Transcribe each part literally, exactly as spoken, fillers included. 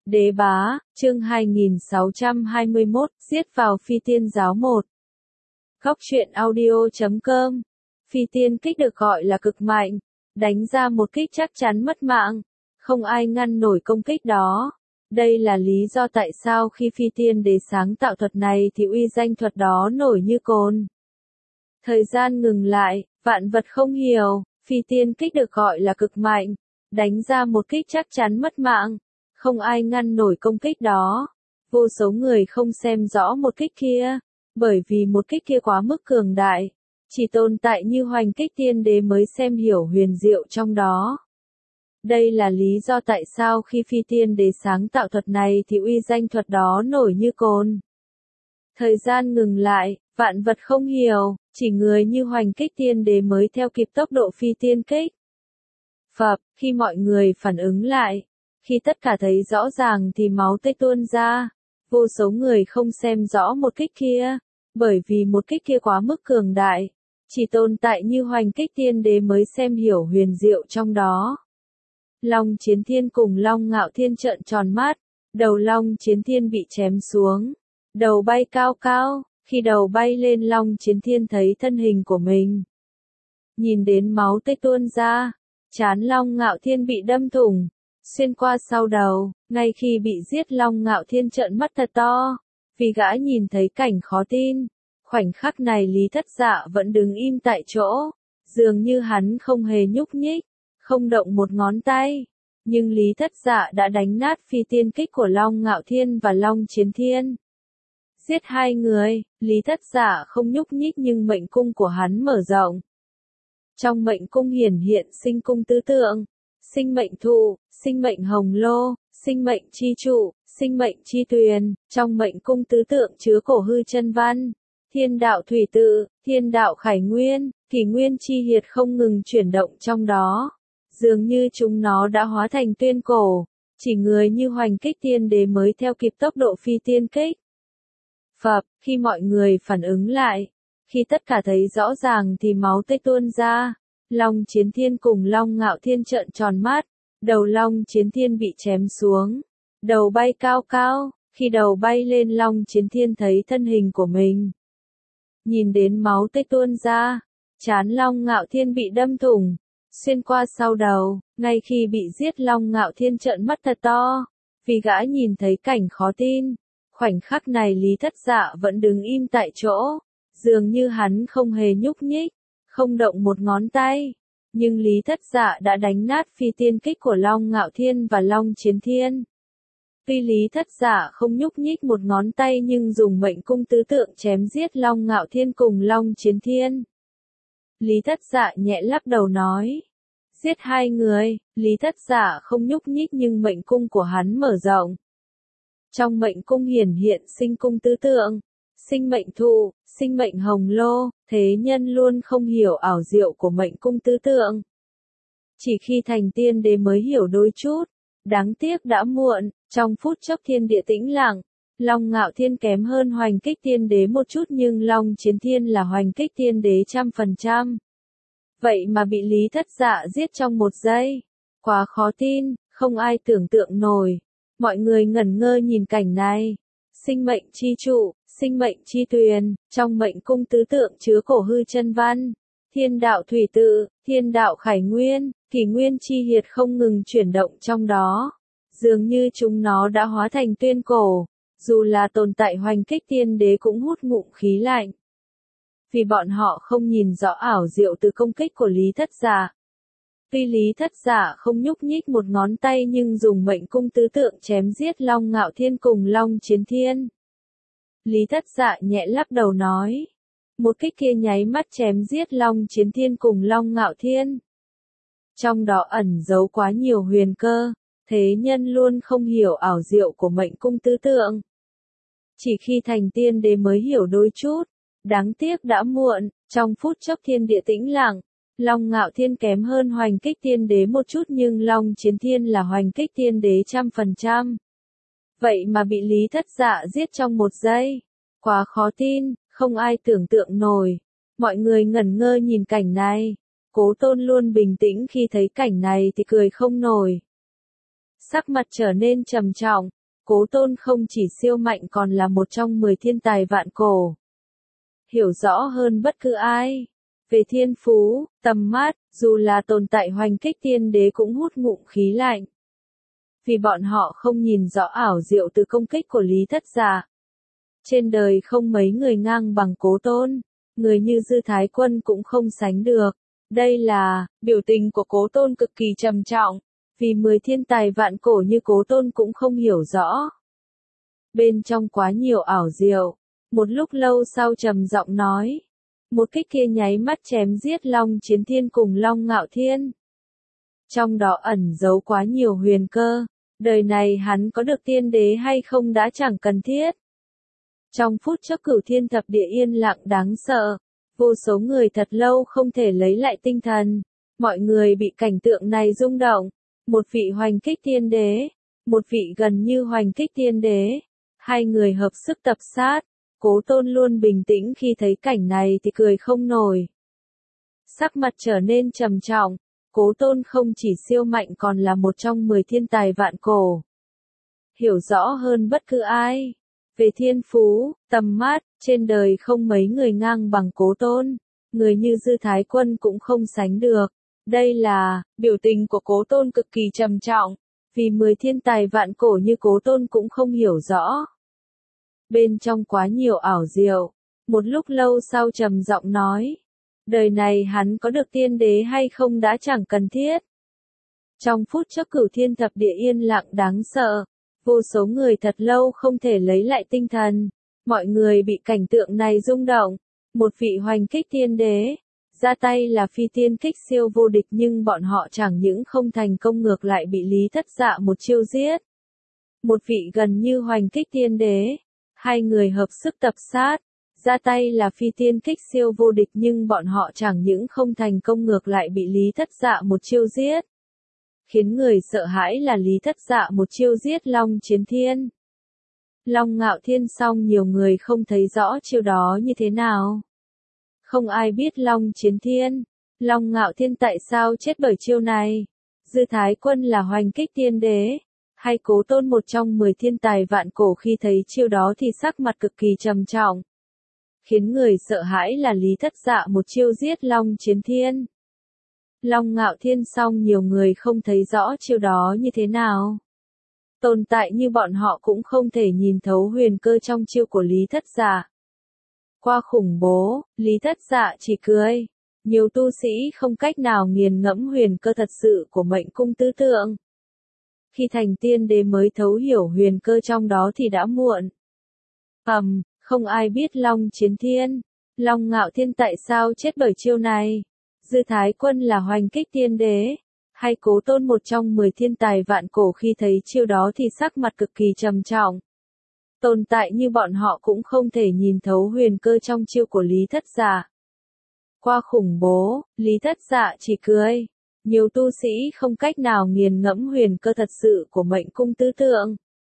Đế bá, chương hai nghìn sáu trăm hai mươi mốt, giết vào phi tiên giáo một. Góc truyện audio chấm com. Phi tiên kích được gọi là cực mạnh, đánh ra một kích chắc chắn mất mạng, không ai ngăn nổi công kích đó. Đây là lý do tại sao khi phi tiên đế sáng tạo thuật này thì uy danh thuật đó nổi như cồn. Thời gian ngừng lại, vạn vật không hiểu, phi tiên kích được gọi là cực mạnh, đánh ra một kích chắc chắn mất mạng, không ai ngăn nổi công kích đó. Vô số người không xem rõ một kích kia, bởi vì một kích kia quá mức cường đại, chỉ tồn tại như hoành kích tiên đế mới xem hiểu huyền diệu trong đó. Đây là lý do tại sao khi phi tiên đế sáng tạo thuật này thì uy danh thuật đó nổi như cồn. Thời gian ngừng lại, vạn vật không hiểu, chỉ người như hoành kích tiên đế mới theo kịp tốc độ phi tiên kích. Phập, khi mọi người phản ứng lại, khi tất cả thấy rõ ràng thì máu tươi tuôn ra, vô số người không xem rõ một kích kia, bởi vì một kích kia quá mức cường đại, chỉ tồn tại như hoành kích tiên đế mới xem hiểu huyền diệu trong đó. Long Chiến Thiên cùng Long Ngạo Thiên trợn tròn mắt, đầu Long Chiến Thiên bị chém xuống, đầu bay cao cao, khi đầu bay lên Long Chiến Thiên thấy thân hình của mình. Nhìn đến máu tươi tuôn ra, trán Long Ngạo Thiên bị đâm thủng, xuyên qua sau đầu, ngay khi bị giết Long Ngạo Thiên trợn mắt thật to, vì gã nhìn thấy cảnh khó tin. Khoảnh khắc này Lý Thất Dạ vẫn đứng im tại chỗ, dường như hắn không hề nhúc nhích, không động một ngón tay. Nhưng Lý Thất Dạ đã đánh nát phi tiên kích của Long Ngạo Thiên và Long Chiến Thiên. Giết hai người, Lý Thất Dạ không nhúc nhích nhưng mệnh cung của hắn mở rộng. Trong mệnh cung hiển hiện sinh cung tứ tượng, sinh mệnh thụ, sinh mệnh hồng lô, sinh mệnh chi trụ, sinh mệnh chi tuyền. Trong mệnh cung tứ tượng chứa cổ hư chân văn, thiên đạo thủy tự, thiên đạo khải nguyên, kỷ nguyên chi hiệt không ngừng chuyển động trong đó. Dường như chúng nó đã hóa thành tuyên cổ, chỉ người như hoành kích tiên đế mới theo kịp tốc độ phi tiên kích. Phập, khi mọi người phản ứng lại, khi tất cả thấy rõ ràng thì máu tươi tuôn ra, Long Chiến Thiên cùng Long Ngạo Thiên trợn tròn mắt, đầu Long Chiến Thiên bị chém xuống, đầu bay cao cao, khi đầu bay lên Long Chiến Thiên thấy thân hình của mình. Nhìn đến máu tươi tuôn ra, trán Long Ngạo Thiên bị đâm thủng, xuyên qua sau đầu, ngay khi bị giết Long Ngạo Thiên trợn mắt thật to, vì gã nhìn thấy cảnh khó tin. Khoảnh khắc này Lý Thất Dạ vẫn đứng im tại chỗ, dường như hắn không hề nhúc nhích, không động một ngón tay. Nhưng Lý Thất Dạ đã đánh nát phi tiên kích của Long Ngạo Thiên và Long Chiến Thiên. Tuy Lý Thất Dạ không nhúc nhích một ngón tay nhưng dùng mệnh cung tứ tượng chém giết Long Ngạo Thiên cùng Long Chiến Thiên. Lý Thất Dạ nhẹ lắc đầu nói, giết hai người, Lý Thất Dạ không nhúc nhích nhưng mệnh cung của hắn mở rộng. Trong mệnh cung hiển hiện sinh cung tứ tượng, sinh mệnh thụ, sinh mệnh hồng lô, thế nhân luôn không hiểu ảo diệu của mệnh cung tứ tượng. Chỉ khi thành tiên đế mới hiểu đôi chút, đáng tiếc đã muộn. Trong phút chốc thiên địa tĩnh lặng, Long Ngạo Thiên kém hơn hoành kích tiên đế một chút nhưng Long Chiến Thiên là hoành kích tiên đế trăm phần trăm. Vậy mà bị Lý Thất Dạ giết trong một giây. Quá khó tin, không ai tưởng tượng nổi. Mọi người ngẩn ngơ nhìn cảnh này. Sinh mệnh chi trụ, sinh mệnh chi tuyền, trong mệnh cung tứ tượng chứa cổ hư chân văn, thiên đạo thủy tự, thiên đạo khải nguyên, kỷ nguyên chi hiệt không ngừng chuyển động trong đó. Dường như chúng nó đã hóa thành tuyên cổ, dù là tồn tại hoành kích tiên đế cũng hút ngụm khí lạnh. Vì bọn họ không nhìn rõ ảo diệu từ công kích của Lý Thất Dạ. Tuy Lý Thất Dạ không nhúc nhích một ngón tay nhưng dùng mệnh cung tứ tượng chém giết Long Ngạo Thiên cùng Long Chiến Thiên. Lý Thất Dạ nhẹ lắc đầu nói, một kích kia nháy mắt chém giết Long Chiến Thiên cùng Long Ngạo Thiên. Trong đó ẩn giấu quá nhiều huyền cơ, thế nhân luôn không hiểu ảo diệu của mệnh cung tứ tượng. Chỉ khi thành tiên đế mới hiểu đôi chút, đáng tiếc đã muộn. Trong phút chốc thiên địa tĩnh lặng, Long Ngạo Thiên kém hơn hoành kích tiên đế một chút nhưng Long Chiến Thiên là hoành kích tiên đế trăm phần trăm. Vậy mà bị Lý Thất Dạ giết trong một giây. Quá khó tin, không ai tưởng tượng nổi. Mọi người ngẩn ngơ nhìn cảnh này. Cố Tôn luôn bình tĩnh khi thấy cảnh này thì cười không nổi. Sắc mặt trở nên trầm trọng, Cố Tôn không chỉ siêu mạnh còn là một trong mười thiên tài vạn cổ. Hiểu rõ hơn bất cứ ai. Về thiên phú, tầm mắt, dù là tồn tại hoành kích tiên đế cũng hút ngụm khí lạnh. Vì bọn họ không nhìn rõ ảo diệu từ công kích của Lý Thất Dạ. Trên đời không mấy người ngang bằng Cố Tôn, người như Dư Thái Quân cũng không sánh được. Đây là, biểu tình của Cố Tôn cực kỳ trầm trọng, vì mười thiên tài vạn cổ như Cố Tôn cũng không hiểu rõ. Bên trong quá nhiều ảo diệu, một lúc lâu sau trầm giọng nói. Một kích kia nháy mắt chém giết Long Chiến Thiên cùng Long Ngạo Thiên. Trong đó ẩn giấu quá nhiều huyền cơ, đời này hắn có được tiên đế hay không đã chẳng cần thiết. Trong phút chốc cửu thiên thập địa yên lặng đáng sợ, vô số người thật lâu không thể lấy lại tinh thần, mọi người bị cảnh tượng này rung động, một vị hoành kích tiên đế, một vị gần như hoành kích tiên đế, hai người hợp sức tập sát. Cố Tôn luôn bình tĩnh khi thấy cảnh này thì cười không nổi. Sắc mặt trở nên trầm trọng, Cố Tôn không chỉ siêu mạnh còn là một trong mười thiên tài vạn cổ. Hiểu rõ hơn bất cứ ai. Về thiên phú, tầm mắt, trên đời không mấy người ngang bằng Cố Tôn, người như Dư Thái Quân cũng không sánh được. Đây là, biểu tình của Cố Tôn cực kỳ trầm trọng, vì mười thiên tài vạn cổ như Cố Tôn cũng không hiểu rõ. Bên trong quá nhiều ảo diệu, một lúc lâu sau trầm giọng nói. Đời này hắn có được tiên đế hay không đã chẳng cần thiết. Trong phút chốc cửu thiên thập địa yên lặng đáng sợ, vô số người thật lâu không thể lấy lại tinh thần, mọi người bị cảnh tượng này rung động, một vị hoành kích tiên đế, ra tay là phi tiên kích siêu vô địch nhưng bọn họ chẳng những không thành công ngược lại bị Lý Thất Dạ một chiêu giết. Một vị gần như hoành kích tiên đế, hai người hợp sức tập sát, ra tay là phi tiên kích siêu vô địch nhưng bọn họ chẳng những không thành công ngược lại bị Lý Thất Dạ một chiêu giết. Khiến người sợ hãi là Lý Thất Dạ một chiêu giết Long Chiến Thiên. Long Ngạo Thiên xong nhiều người không thấy rõ chiêu đó như thế nào. Không ai biết Long Chiến Thiên, Long Ngạo Thiên tại sao chết bởi chiêu này. Dư Thái Quân là hoành kích tiên đế, hay Cố Tôn một trong mười thiên tài vạn cổ khi thấy chiêu đó thì sắc mặt cực kỳ trầm trọng. Khiến người sợ hãi là Lý Thất Dạ một chiêu giết Long Chiến Thiên. Long Ngạo Thiên xong nhiều người không thấy rõ chiêu đó như thế nào. Tồn tại như bọn họ cũng không thể nhìn thấu huyền cơ trong chiêu của Lý Thất Dạ. Qua khủng bố, Lý Thất Dạ chỉ cười. Nhiều tu sĩ không cách nào nghiền ngẫm huyền cơ thật sự của mệnh cung tứ tượng. Khi thành tiên đế mới thấu hiểu huyền cơ trong đó thì đã muộn. Ầm, um, không ai biết Long Chiến Thiên, Long Ngạo Thiên tại sao chết bởi chiêu này. Dư Thái Quân là hoành kích tiên đế, hay Cố Tôn một trong mười thiên tài vạn cổ khi thấy chiêu đó thì sắc mặt cực kỳ trầm trọng. Tồn tại như bọn họ cũng không thể nhìn thấu huyền cơ trong chiêu của Lý Thất Dạ. Qua khủng bố, Lý Thất Dạ chỉ cười. Nhiều tu sĩ không cách nào nghiền ngẫm huyền cơ thật sự của mệnh cung tứ tượng.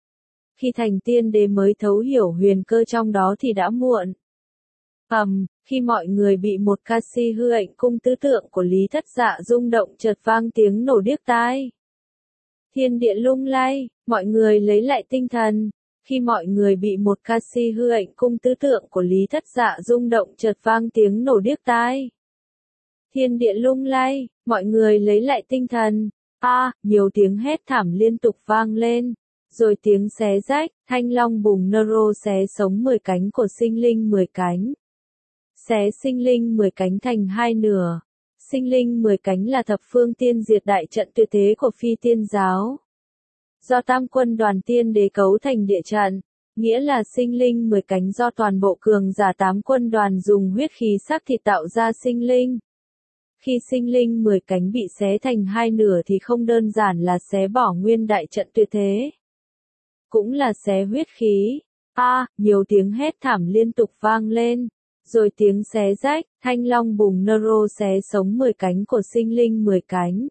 Khi thành tiên đế mới thấu hiểu huyền cơ trong đó thì đã muộn. Ầm, um, khi mọi người bị một ca si hư ảnh cung tứ tượng của Lý Thất Dạ rung động chợt vang tiếng nổ điếc tai. Thiên địa lung lay, mọi người lấy lại tinh thần. Khi mọi người bị một ca si hư ảnh cung tứ tượng của Lý Thất Dạ rung động chợt vang tiếng nổ điếc tai. Thiên địa lung lay, mọi người lấy lại tinh thần. A, à, nhiều tiếng hét thảm liên tục vang lên. Rồi tiếng xé rách, thanh long bùng nơ xé sống mười cánh của sinh linh mười cánh. Xé sinh linh mười cánh thành hai nửa. Sinh linh mười cánh là thập phương tiên diệt đại trận tuyệt thế của phi tiên giáo. Do tam quân đoàn tiên đế cấu thành địa trận, nghĩa là sinh linh mười cánh do toàn bộ cường giả tám quân đoàn dùng huyết khí xác thịt tạo ra sinh linh. Khi sinh linh mười cánh bị xé thành hai nửa thì không đơn giản là xé bỏ nguyên đại trận tuyệt thế. Cũng là xé huyết khí. A, à, nhiều tiếng hét thảm liên tục vang lên. Rồi tiếng xé rách, thanh long bùng nơ xé sống mười cánh của sinh linh mười cánh.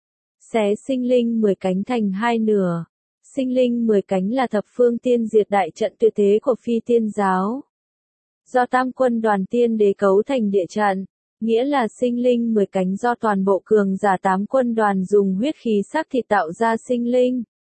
Xé sinh linh mười cánh thành hai nửa. Sinh linh mười cánh là thập phương tiên diệt đại trận tuyệt thế của phi tiên giáo. Do tam quân đoàn tiên đế cấu thành địa trận, nghĩa là sinh linh mười cánh do toàn bộ cường giả tám quân đoàn dùng huyết khí xác thịt tạo ra sinh linh.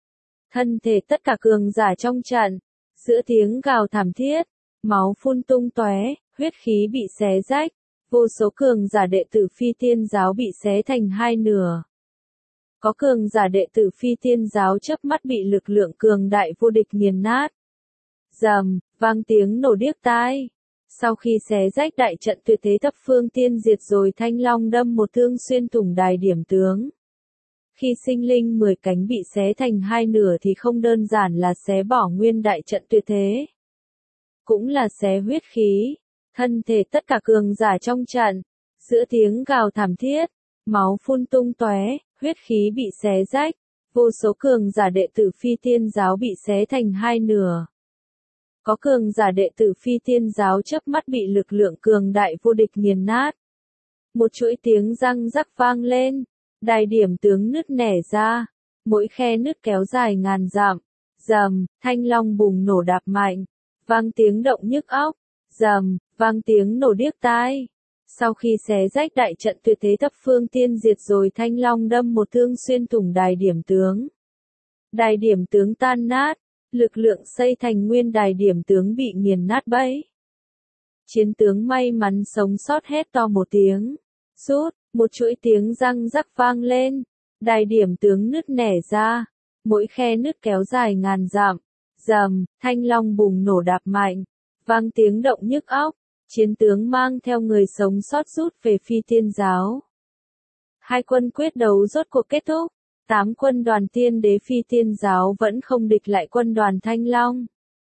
thân thể tất cả cường giả trong trận, giữa tiếng gào thảm thiết, máu phun tung tóe, huyết khí bị xé rách, vô số cường giả đệ tử Phi Tiên giáo bị xé thành hai nửa. Có cường giả đệ tử Phi Tiên giáo chớp mắt bị lực lượng cường đại vô địch nghiền nát. Rầm, vang tiếng nổ điếc tai. Sau khi xé rách đại trận tuyệt thế thập phương tiên diệt rồi Thanh Long đâm một thương xuyên thủng đài điểm tướng. Khi sinh linh mười cánh bị xé thành hai nửa thì không đơn giản là xé bỏ nguyên đại trận tuyệt thế. Cũng là xé huyết khí, thân thể tất cả cường giả trong trận, giữa tiếng gào thảm thiết, máu phun tung tóe, huyết khí bị xé rách, vô số cường giả đệ tử Phi Tiên giáo bị xé thành hai nửa. Có cường giả đệ tử Phi Tiên giáo chớp mắt bị lực lượng cường đại vô địch nghiền nát. Một chuỗi tiếng răng rắc vang lên, đài điểm tướng nứt nẻ ra, mỗi khe nứt kéo dài ngàn dặm. Rầm, Thanh Long bùng nổ đạp mạnh, vang tiếng động nhức óc. Rầm, vang tiếng nổ điếc tai. Sau khi xé rách đại trận tuyệt thế thập phương tiên diệt rồi Thanh Long đâm một thương xuyên thủng đài điểm tướng. Đài điểm tướng tan nát, lực lượng xây thành nguyên đài điểm tướng bị nghiền nát bấy. Chiến tướng may mắn sống sót hét to một tiếng. Rút, một chuỗi tiếng răng rắc vang lên. Đài điểm tướng nứt nẻ ra, mỗi khe nứt kéo dài ngàn dặm. Rầm, Thanh Long bùng nổ đạp mạnh, vang tiếng động nhức óc. Chiến tướng mang theo người sống sót rút về Phi Tiên giáo. Hai quân quyết đấu rốt cuộc kết thúc. Tám quân đoàn tiên đế Phi Tiên giáo vẫn không địch lại quân đoàn Thanh Long.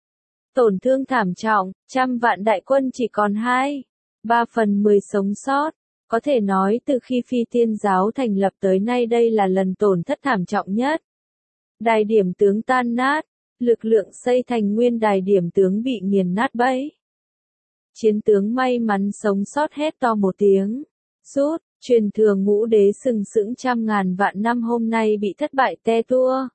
Tổn thương thảm trọng, trăm vạn đại quân chỉ còn hai, ba phần mười sống sót. Có thể nói từ khi Phi Tiên giáo thành lập tới nay đây là lần tổn thất thảm trọng nhất. Đài điểm tướng tan nát, lực lượng xây thành nguyên đài điểm tướng bị nghiền nát bấy. Chiến tướng may mắn sống sót hét to một tiếng. Rút, truyền thừa ngũ đế sừng sững trăm ngàn vạn năm hôm nay bị thất bại te tua.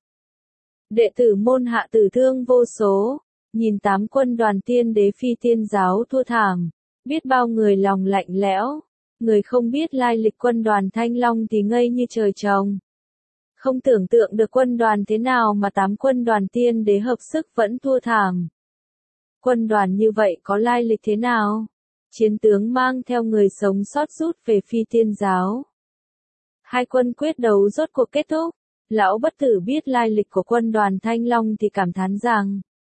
Đệ tử môn hạ tử thương vô số, nhìn tám quân đoàn tiên đế Phi Tiên giáo thua thảm, biết bao người lòng lạnh lẽo, người không biết lai lịch quân đoàn Thanh Long thì ngây như trời trồng. Không tưởng tượng được quân đoàn thế nào mà tám quân đoàn tiên đế hợp sức vẫn thua thảm. Quân đoàn như vậy có lai lịch thế nào? Chiến tướng mang theo người sống sót rút về Phi Tiên giáo. Hai quân quyết đấu rốt cuộc kết thúc. Lão Bất Tử biết lai lịch của quân đoàn Thanh Long thì cảm thán rằng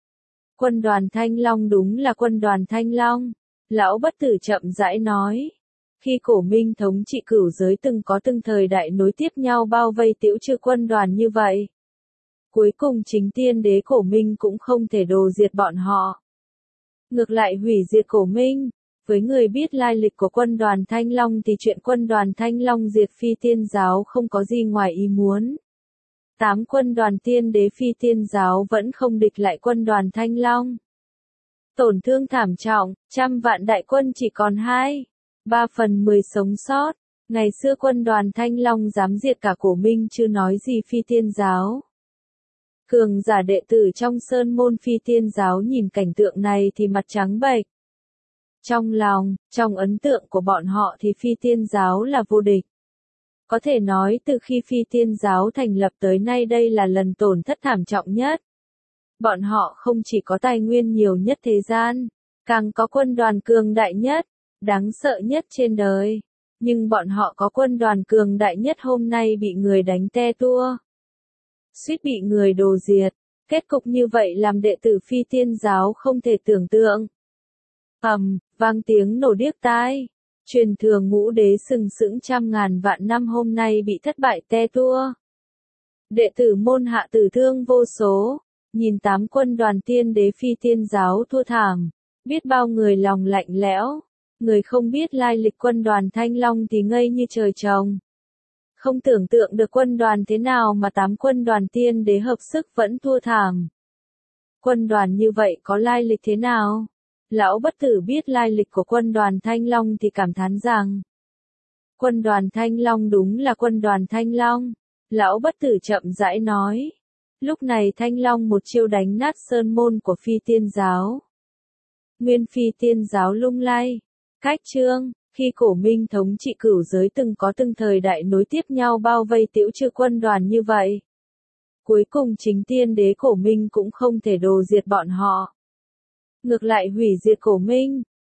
quân đoàn Thanh Long đúng là quân đoàn Thanh Long. Lão Bất Tử chậm rãi nói. Khi Cổ Minh thống trị cửu giới từng có từng thời đại nối tiếp nhau bao vây Tiễu Trừ quân đoàn như vậy. Cuối cùng chính tiên đế Cổ Minh cũng không thể đồ diệt bọn họ. Ngược lại hủy diệt Cổ Minh. Với người biết lai lịch của quân đoàn Thanh Long thì chuyện quân đoàn Thanh Long diệt Phi Tiên giáo không có gì ngoài ý muốn. Tám quân đoàn tiên đế Phi Tiên giáo vẫn không địch lại quân đoàn Thanh Long. Tổn thương thảm trọng, trăm vạn đại quân chỉ còn hai, ba phần mười sống sót. Ngày xưa quân đoàn Thanh Long dám diệt cả Cổ Minh chưa nói gì Phi Tiên giáo. Cường giả đệ tử trong sơn môn Phi Tiên giáo nhìn cảnh tượng này thì mặt trắng bệch. Trong lòng, trong ấn tượng của bọn họ thì Phi Tiên giáo là vô địch. Có thể nói từ khi Phi Tiên giáo thành lập tới nay đây là lần tổn thất thảm trọng nhất. Bọn họ không chỉ có tài nguyên nhiều nhất thế gian, càng có quân đoàn cường đại nhất, đáng sợ nhất trên đời. Nhưng bọn họ có quân đoàn cường đại nhất hôm nay bị người đánh te tua. Suýt bị người đồ diệt. Kết cục như vậy làm đệ tử Phi Tiên giáo không thể tưởng tượng. Ầm, vang tiếng nổ điếc tai. Truyền thừa ngũ đế sừng sững trăm ngàn vạn năm hôm nay bị thất bại te tua. Đệ tử môn hạ tử thương vô số, nhìn tám quân đoàn tiên đế Phi Tiên giáo thua thảm, biết bao người lòng lạnh lẽo, người không biết lai lịch quân đoàn Thanh Long thì ngây như trời trồng. Không tưởng tượng được quân đoàn thế nào mà tám quân đoàn tiên đế hợp sức vẫn thua thảm. Quân đoàn như vậy có lai lịch thế nào? Lão Bất Tử biết lai lịch của quân đoàn Thanh Long thì cảm thán rằng quân đoàn Thanh Long đúng là quân đoàn Thanh Long. Lão Bất Tử chậm rãi nói. Lúc này Thanh Long một chiêu đánh nát sơn môn của Phi Tiên giáo. Nguyên Phi Tiên giáo lung lay. Cách chương, khi Cổ Minh thống trị cửu giới từng có từng thời đại nối tiếp nhau bao vây Tiễu Trừ quân đoàn như vậy. cuối cùng chính tiên đế Cổ Minh cũng không thể đồ diệt bọn họ. Ngược lại hủy diệt Cổ Minh,